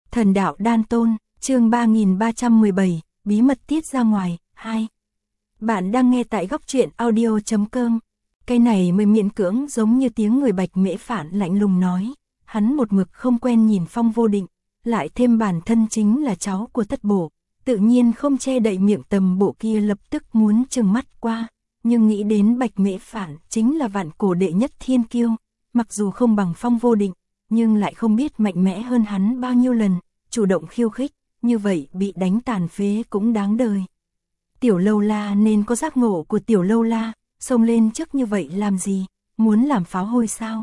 Thần đạo đan tôn, chương 3317, bí mật tiết ra ngoài, 2. Bạn đang nghe tại góc truyện audio.com. Cái này mới miễn cưỡng giống như tiếng người Bạch Mễ Phạn lạnh lùng nói. Hắn một mực không quen nhìn Phong Vô Định, lại thêm bản thân chính là cháu của Thất Bộ, tự nhiên không che đậy miệng Tầm Bộ kia lập tức muốn trừng mắt qua. Nhưng nghĩ đến Bạch Mễ Phạn chính là vạn cổ đệ nhất thiên kiêu, mặc dù không bằng Phong Vô Định, nhưng lại không biết mạnh mẽ hơn hắn bao nhiêu lần, chủ động khiêu khích, như vậy bị đánh tàn phế cũng đáng đời. Tiểu Lâu La nên có giác ngộ của Tiểu Lâu La, xông lên trước như vậy làm gì, muốn làm pháo hôi sao?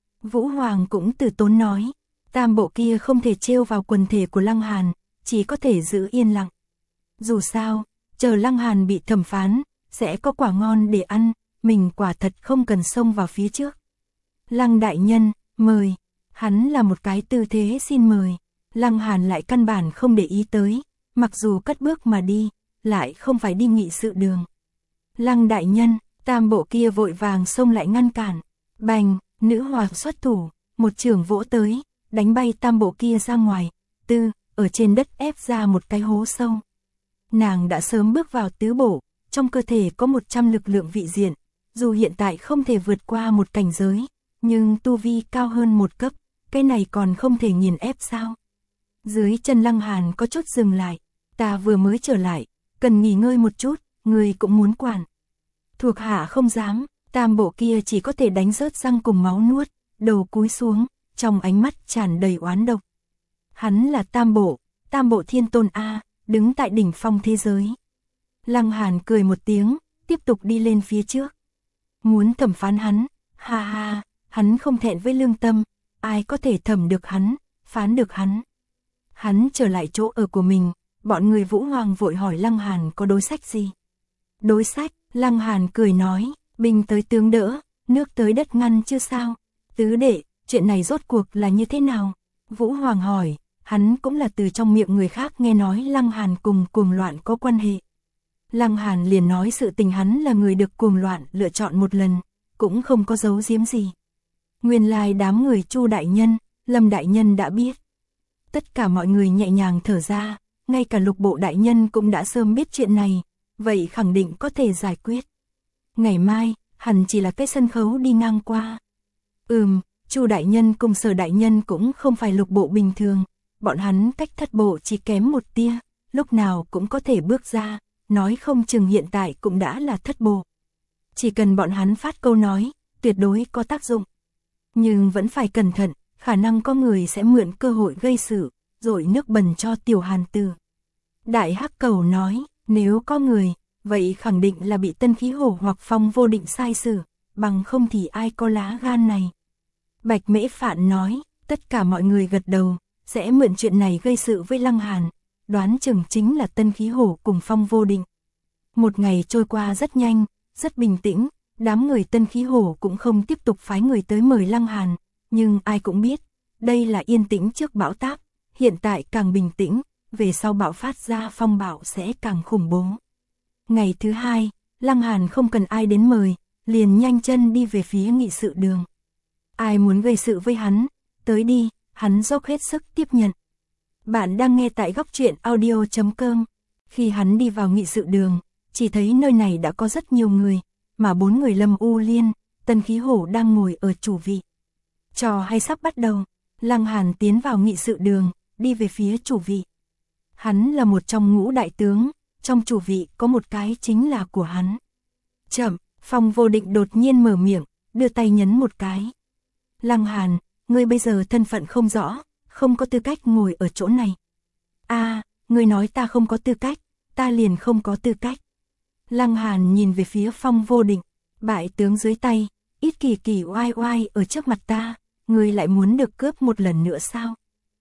Vũ Hoàng cũng từ tốn nói, Tam Bộ kia không thể trêu vào quần thể của Lăng Hàn, chỉ có thể giữ yên lặng. Dù sao, chờ Lăng Hàn bị thẩm phán, sẽ có quả ngon để ăn, mình quả thật không cần xông vào phía trước. Lăng đại nhân, mời. Hắn là một cái tư thế xin mời. Lăng Hàn lại căn bản không để ý tới, mặc dù cất bước mà đi, lại không phải đi nghị sự đường. Lăng đại nhân, Tam Bộ kia vội vàng xông lại ngăn cản. Bành, nữ hoàng xuất thủ, một chưởng vỗ tới, đánh bay Tam Bộ kia ra ngoài, ở trên đất ép ra một cái hố sâu. Nàng đã sớm bước vào tứ bộ, trong cơ thể có 100 lực lượng vị diện, dù hiện tại không thể vượt qua một cảnh giới, nhưng tu vi cao hơn một cấp, cái này còn không thể nghiền ép sao? Dưới chân Lăng Hàn có chút dừng lại, ta vừa mới trở lại, cần nghỉ ngơi một chút, người cũng muốn quản. Thuộc hạ không dám, Tam Bộ kia chỉ có thể đánh rớt răng cùng máu nuốt, đầu cúi xuống, trong ánh mắt tràn đầy oán độc. Hắn là Tam Bộ Thiên Tôn A, đứng tại đỉnh phong thế giới. Lăng Hàn cười một tiếng, tiếp tục đi lên phía trước. Muốn thẩm phán hắn, ha ha, hắn không thẹn với lương tâm, ai có thể thẩm được hắn, phán được hắn. Hắn trở lại chỗ ở của mình, bọn người Vũ Hoàng vội hỏi Lăng Hàn có đối sách gì. Đối sách, Lăng Hàn cười nói, binh tới tướng đỡ, nước tới đất ngăn chưa sao. Tứ đệ, chuyện này rốt cuộc là như thế nào? Vũ Hoàng hỏi, hắn cũng là từ trong miệng người khác nghe nói Lăng Hàn cùng cuồng loạn có quan hệ. Lăng Hàn liền nói sự tình hắn là người được cuồng loạn lựa chọn một lần, cũng không có giấu giếm gì. Nguyên lai đám người Chu đại nhân, Lâm đại nhân đã biết. Tất cả mọi người nhẹ nhàng thở ra, ngay cả Lục Bộ đại nhân cũng đã sớm biết chuyện này, vậy khẳng định có thể giải quyết. Ngày mai, hẳn chỉ là cái sân khấu đi ngang qua. Chu đại nhân cùng Sở đại nhân cũng không phải Lục Bộ bình thường, bọn hắn cách Thất Bộ chỉ kém một tia, lúc nào cũng có thể bước ra, nói không chừng hiện tại cũng đã là Thất Bộ. Chỉ cần bọn hắn phát câu nói, tuyệt đối có tác dụng. Nhưng vẫn phải cẩn thận, khả năng có người sẽ mượn cơ hội gây sự, rồi nước bẩn cho Tiểu Hàn Tử. Đại Hắc Cầu nói, nếu có người, vậy khẳng định là bị Tân Khí Hổ hoặc Phong Vô Định sai xử, bằng không thì ai có lá gan này. Bạch Mễ Phạn nói, tất cả mọi người gật đầu, sẽ mượn chuyện này gây sự với Lăng Hàn, đoán chừng chính là Tân Khí Hổ cùng Phong Vô Định. Một ngày trôi qua rất nhanh, rất bình tĩnh, đám người Tân Khí Hổ cũng không tiếp tục phái người tới mời Lăng Hàn, nhưng ai cũng biết, đây là yên tĩnh trước bão táp, hiện tại càng bình tĩnh, về sau bão phát ra phong bão sẽ càng khủng bố. Ngày thứ hai, Lăng Hàn không cần ai đến mời, liền nhanh chân đi về phía nghị sự đường. Ai muốn gây sự với hắn, tới đi, hắn dốc hết sức tiếp nhận. Bạn đang nghe tại góc truyện audio.com. Khi hắn đi vào nghị sự đường, chỉ thấy nơi này đã có rất nhiều người, mà 4 người Lâm U Liên, Tân Khí Hổ đang ngồi ở chủ vị. Trò hay sắp bắt đầu, Lăng Hàn tiến vào nghị sự đường, đi về phía chủ vị. Hắn là một trong ngũ đại tướng, trong chủ vị có một cái chính là của hắn. Chậm, Phong Vô Định đột nhiên mở miệng, đưa tay nhấn một cái. Lăng Hàn, ngươi bây giờ thân phận không rõ, không có tư cách ngồi ở chỗ này. Ngươi nói ta không có tư cách, ta liền không có tư cách. Lăng Hàn nhìn về phía Phong Vô Định, bại tướng dưới tay, ít kỳ kỳ oai oai ở trước mặt ta, ngươi lại muốn được cướp một lần nữa sao?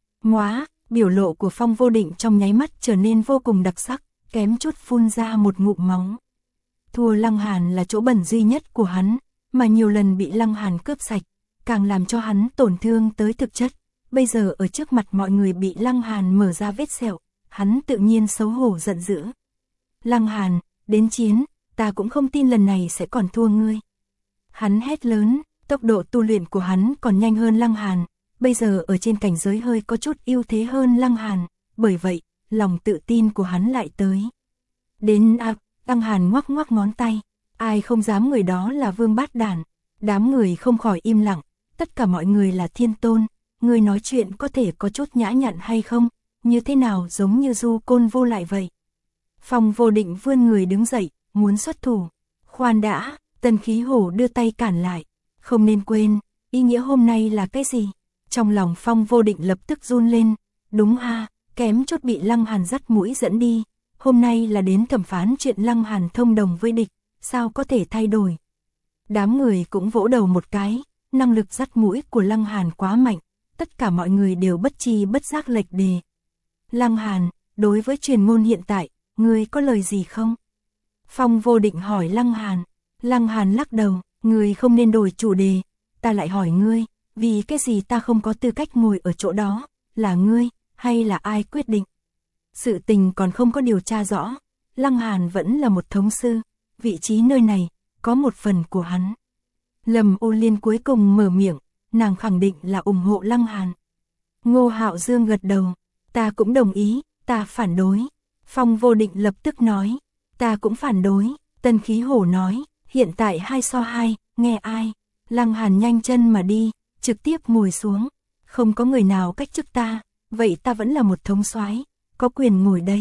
Biểu lộ của Phong Vô Định trong nháy mắt trở nên vô cùng đặc sắc, kém chút phun ra một ngụm máu. Thua Lăng Hàn là chỗ bẩn duy nhất của hắn, mà nhiều lần bị Lăng Hàn cướp sạch, càng làm cho hắn tổn thương tới thực chất. Bây giờ ở trước mặt mọi người bị Lăng Hàn mở ra vết sẹo, hắn tự nhiên xấu hổ giận dữ. Lăng Hàn, đến chiến, ta cũng không tin lần này sẽ còn thua ngươi. Hắn hét lớn, tốc độ tu luyện của hắn còn nhanh hơn Lăng Hàn, bây giờ ở trên cảnh giới hơi có chút ưu thế hơn Lăng Hàn, bởi vậy, lòng tự tin của hắn lại tới. Đến Lăng Hàn ngoắc ngoắc ngón tay, ai không dám người đó là vương bát đản. Đám người không khỏi im lặng, tất cả mọi người là thiên tôn, người nói chuyện có thể có chút nhã nhặn hay không, như thế nào giống như du côn vô lại vậy. Phong Vô Định vươn người đứng dậy, muốn xuất thủ. Khoan đã, Tần Khí Hổ đưa tay cản lại, không nên quên, ý nghĩa hôm nay là cái gì? Trong lòng Phong Vô Định lập tức run lên, đúng kém chút bị Lăng Hàn dắt mũi dẫn đi, hôm nay là đến thẩm phán chuyện Lăng Hàn thông đồng với địch, sao có thể thay đổi. Đám người cũng vỗ đầu một cái, năng lực dắt mũi của Lăng Hàn quá mạnh, tất cả mọi người đều bất tri bất giác lệch đề. Lăng Hàn, đối với truyền ngôn hiện tại, ngươi có lời gì không? Phong Vô Định hỏi Lăng Hàn. Lăng Hàn lắc đầu, ngươi không nên đổi chủ đề, ta lại hỏi ngươi, vì cái gì ta không có tư cách ngồi ở chỗ đó, là ngươi, hay là ai quyết định? Sự tình còn không có điều tra rõ, Lăng Hàn vẫn là một thống sư, vị trí nơi này, có một phần của hắn. Lâm Ô Liên cuối cùng mở miệng, nàng khẳng định là ủng hộ Lăng Hàn. Ngô Hạo Dương gật đầu, ta cũng đồng ý, ta phản đối. Phong Vô Định lập tức nói, ta cũng phản đối. Tần Khí Hổ nói, hiện tại 2-2, nghe ai? Lăng Hàn nhanh chân mà đi, trực tiếp ngồi xuống, không có người nào cách chức ta, vậy ta vẫn là một thống soái, có quyền ngồi đây.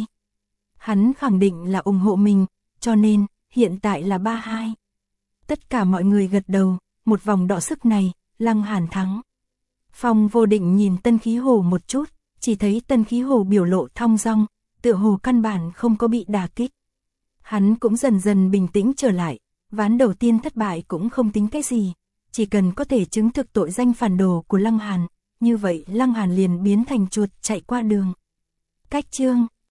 Hắn khẳng định là ủng hộ mình, cho nên, hiện tại là 3-2. Tất cả mọi người gật đầu, một vòng đọ sức này, Lăng Hàn thắng. Phong Vô Định nhìn Tân Khí Hổ một chút, chỉ thấy Tân Khí Hổ biểu lộ thong dong, tựa hồ căn bản không có bị đả kích. Hắn cũng dần dần bình tĩnh trở lại, ván đầu tiên thất bại cũng không tính cái gì, chỉ cần có thể chứng thực tội danh phản đồ của Lăng Hàn, như vậy Lăng Hàn liền biến thành chuột chạy qua đường. Cách chương